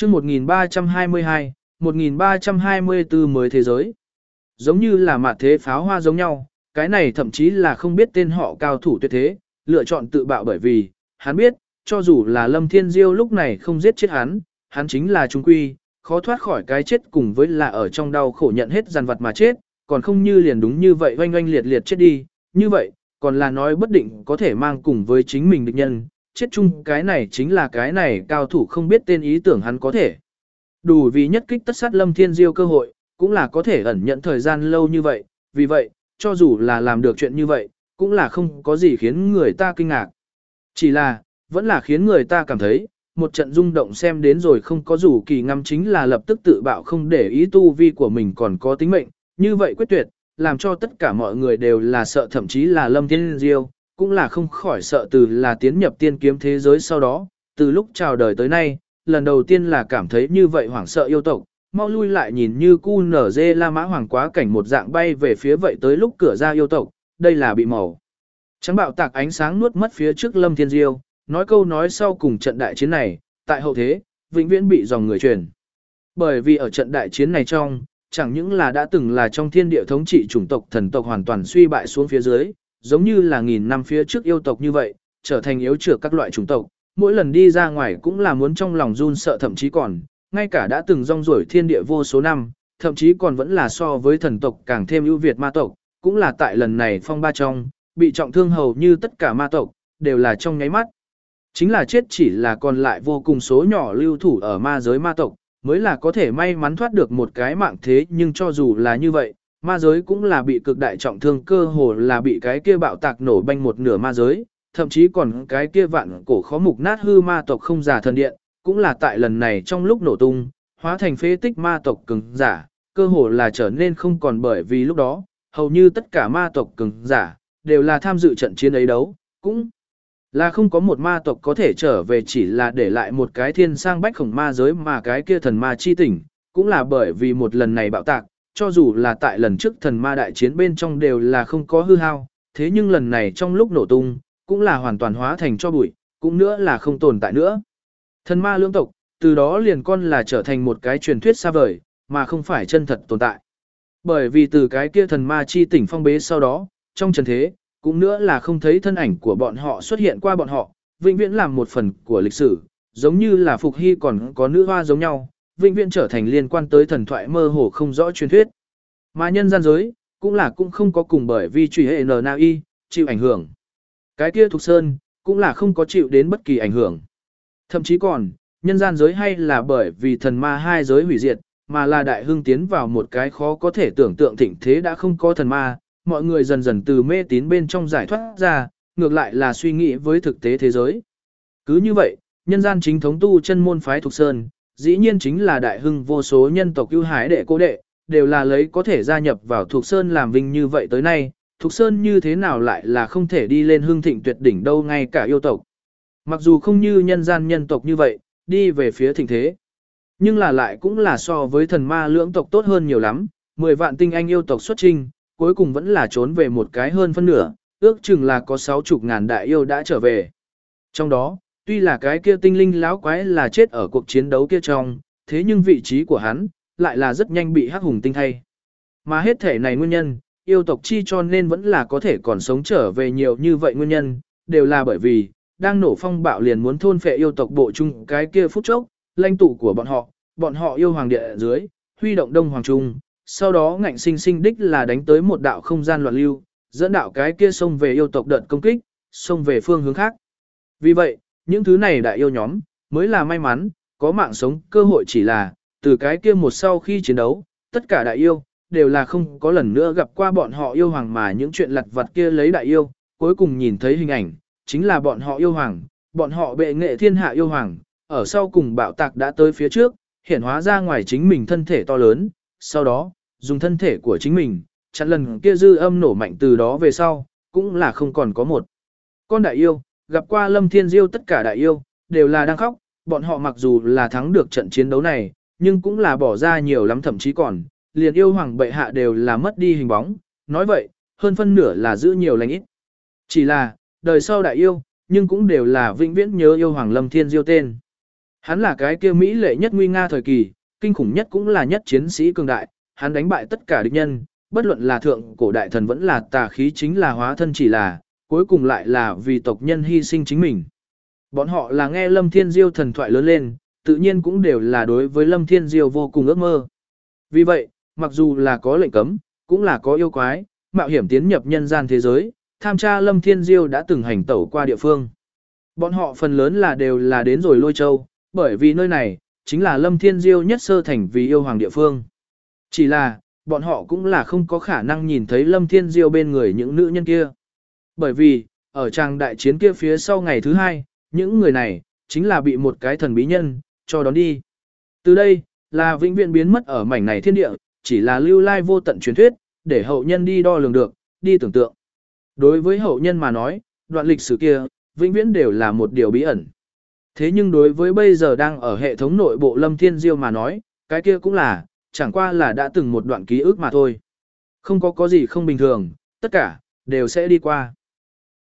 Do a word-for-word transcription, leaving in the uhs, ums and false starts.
chương một nghìn ba trăm hai mươi hai, một nghìn ba trăm hai mươi tư mới thế giới. Giống như là mạt thế pháo hoa giống nhau, cái này thậm chí là không biết tên họ cao thủ tuyệt thế, lựa chọn tự bạo bởi vì, hắn biết, cho dù là Lâm Thiên Diêu lúc này không giết chết hắn, hắn chính là trung quy, khó thoát khỏi cái chết cùng với là ở trong đau khổ nhận hết dằn vặt mà chết, còn không như liền đúng như vậy oanh oanh liệt liệt chết đi, như vậy, còn là nói bất định có thể mang cùng với chính mình địch nhân, chết chung cái này chính là cái này cao thủ không biết tên ý tưởng hắn có thể. Đủ vì nhất kích tất sát Lâm Thiên Diêu cơ hội, cũng là có thể ẩn nhận thời gian lâu như vậy, vì vậy, cho dù là làm được chuyện như vậy, cũng là không có gì khiến người ta kinh ngạc. Chỉ là, vẫn là khiến người ta cảm thấy, một trận rung động xem đến rồi không có dù kỳ ngắm chính là lập tức tự bạo không để ý tu vi của mình còn có tính mệnh, như vậy quyết tuyệt, làm cho tất cả mọi người đều là sợ thậm chí là Lâm Thiên Diêu, cũng là không khỏi sợ từ là tiến nhập tiên kiếm thế giới sau đó, từ lúc chào đời tới nay, lần đầu tiên là cảm thấy như vậy hoảng sợ yêu tộc, mau lui lại nhìn như cu nở dê la mã hoàng quá cảnh một dạng bay về phía vậy tới lúc cửa ra yêu tộc, đây là bị màu. Trắng bạo tạc ánh sáng nuốt mất phía trước Lâm Thiên Diêu, nói câu nói sau cùng trận đại chiến này, tại hậu thế, vĩnh viễn bị dòng người truyền. Bởi vì ở trận đại chiến này trong, chẳng những là đã từng là trong thiên địa thống trị chủng tộc thần tộc hoàn toàn suy bại xuống phía dưới, giống như là nghìn năm phía trước yêu tộc như vậy, trở thành yếu trược các loại chủng tộc, mỗi lần đi ra ngoài cũng là muốn trong lòng run sợ thậm chí còn, ngay cả đã từng rong ruổi thiên địa vô số năm, thậm chí còn vẫn là so với thần tộc càng thêm ưu việt ma tộc, cũng là tại lần này phong ba trong, bị trọng thương hầu như tất cả ma tộc, đều là trong nháy mắt. Chính là chết chỉ là còn lại vô cùng số nhỏ lưu thủ ở ma giới ma tộc, mới là có thể may mắn thoát được một cái mạng thế, nhưng cho dù là như vậy, ma giới cũng là bị cực đại trọng thương, cơ hồ là bị cái kia bạo tạc nổ banh một nửa ma giới, thậm chí còn cái kia vạn cổ khó mục nát hư ma tộc không giả thần điện, cũng là tại lần này trong lúc nổ tung, hóa thành phế tích ma tộc cường giả, cơ hồ là trở nên không còn, bởi vì lúc đó, hầu như tất cả ma tộc cường giả, đều là tham dự trận chiến ấy đấu, cũng là không có một ma tộc có thể trở về, chỉ là để lại một cái thiên sang bách khổng ma giới, mà cái kia thần ma chi tỉnh, cũng là bởi vì một lần này bạo tạc, cho dù là tại lần trước thần ma đại chiến bên trong đều là không có hư hao, thế nhưng lần này trong lúc nổ tung, cũng là hoàn toàn hóa thành cho bụi, cũng nữa là không tồn tại nữa. Thần ma lưỡng tộc, từ đó liền con là trở thành một cái truyền thuyết xa vời, mà không phải chân thật tồn tại. Bởi vì từ cái kia thần ma chi tỉnh phong bế sau đó, trong trần thế, cũng nữa là không thấy thân ảnh của bọn họ xuất hiện qua bọn họ, vĩnh viễn làm một phần của lịch sử, giống như là Phục Hy còn có nữ hoa giống nhau, vĩnh viễn trở thành liên quan tới thần thoại mơ hồ không rõ truyền thuyết. Mà nhân gian giới, cũng là cũng không có cùng bởi vì truy hệ N I, chịu ảnh hưởng. Cái kia Thục Sơn, cũng là không có chịu đến bất kỳ ảnh hưởng. Thậm chí còn, nhân gian giới hay là bởi vì thần ma hai giới hủy diệt, mà là đại hưng tiến vào một cái khó có thể tưởng tượng thịnh thế, đã không có thần ma, mọi người dần dần từ mê tín bên trong giải thoát ra, ngược lại là suy nghĩ với thực tế thế giới. Cứ như vậy, nhân gian chính thống tu chân môn phái Thục Sơn, dĩ nhiên chính là đại hưng vô số nhân tộc ưu hái đệ cố đệ, đều là lấy có thể gia nhập vào Thục Sơn làm vinh như vậy tới nay, Thục Sơn như thế nào lại là không thể đi lên hưng thịnh tuyệt đỉnh đâu, ngay cả yêu tộc. Mặc dù không như nhân gian nhân tộc như vậy, đi về phía thịnh thế, nhưng là lại cũng là so với thần ma lưỡng tộc tốt hơn nhiều lắm, mười vạn tinh anh yêu tộc xuất trinh, cuối cùng vẫn là trốn về một cái hơn phân nửa, ước chừng là có sáu chục ngàn đại yêu đã trở về. Trong đó, tuy là cái kia tinh linh lão quái là chết ở cuộc chiến đấu kia trong, thế nhưng vị trí của hắn, lại là rất nhanh bị hắc hùng tinh thay. Mà hết thể này nguyên nhân, yêu tộc chi cho nên vẫn là có thể còn sống trở về nhiều như vậy nguyên nhân, đều là bởi vì, đang nổ phong bạo liền muốn thôn phệ yêu tộc bộ chung cái kia phút chốc, lãnh tụ của bọn họ, bọn họ yêu hoàng địa ở dưới, huy động đông hoàng trung, sau đó ngạnh sinh sinh đích là đánh tới một đạo không gian loạn lưu, dẫn đạo cái kia xông về yêu tộc đợt công kích, xông về phương hướng khác. Vì vậy, những thứ này đại yêu nhóm, mới là may mắn, có mạng sống cơ hội, chỉ là, từ cái kia một sau khi chiến đấu, tất cả đại yêu, đều là không có lần nữa gặp qua bọn họ yêu hoàng, mà những chuyện lặt vặt kia lấy đại yêu, cuối cùng nhìn thấy hình ảnh, chính là bọn họ yêu hoàng, bọn họ bệ nghệ thiên hạ yêu hoàng, ở sau cùng bạo tạc đã tới phía trước, hiển hóa ra ngoài chính mình thân thể to lớn, sau đó, dùng thân thể của chính mình, chặn lần kia dư âm nổ mạnh, từ đó về sau, cũng là không còn có một con đại yêu, gặp qua Lâm Thiên Diêu. Tất cả đại yêu, đều là đang khóc, bọn họ mặc dù là thắng được trận chiến đấu này, nhưng cũng là bỏ ra nhiều lắm, thậm chí còn, liền yêu hoàng bệ hạ đều là mất đi hình bóng, nói vậy, hơn phân nửa là giữ nhiều lành ít. Chỉ là, đời sau đại yêu, nhưng cũng đều là vĩnh viễn nhớ yêu hoàng Lâm Thiên Diêu tên. Hắn là cái kia Mỹ lệ nhất nguy nga thời kỳ, kinh khủng nhất cũng là nhất chiến sĩ cường đại, hắn đánh bại tất cả địch nhân, bất luận là thượng cổ đại thần vẫn là tà khí chính là hóa thân chỉ là, cuối cùng lại là vì tộc nhân hy sinh chính mình. Bọn họ là nghe Lâm Thiên Diêu thần thoại lớn lên, tự nhiên cũng đều là đối với Lâm Thiên Diêu vô cùng ước mơ. Vì vậy, mặc dù là có lệnh cấm, cũng là có yêu quái, mạo hiểm tiến nhập nhân gian thế giới, tham tra Lâm Thiên Diêu đã từng hành tẩu qua địa phương. Bọn họ phần lớn là đều là đến rồi Lôi Châu, bởi vì nơi này, chính là Lâm Thiên Diêu nhất sơ thành vì yêu hoàng địa phương. Chỉ là, bọn họ cũng là không có khả năng nhìn thấy Lâm Thiên Diêu bên người những nữ nhân kia. Bởi vì, ở trang đại chiến kia phía sau ngày thứ hai, những người này, chính là bị một cái thần bí nhân, cho đón đi. Từ đây, là vĩnh viễn biến mất ở mảnh này thiên địa, chỉ là lưu lai vô tận truyền thuyết, để hậu nhân đi đo lường được, đi tưởng tượng. Đối với hậu nhân mà nói, đoạn lịch sử kia, vĩnh viễn đều là một điều bí ẩn. Thế nhưng đối với bây giờ đang ở hệ thống nội bộ Lâm Thiên Diêu mà nói, cái kia cũng là, chẳng qua là đã từng một đoạn ký ức mà thôi. Không có có gì không bình thường, tất cả, đều sẽ đi qua.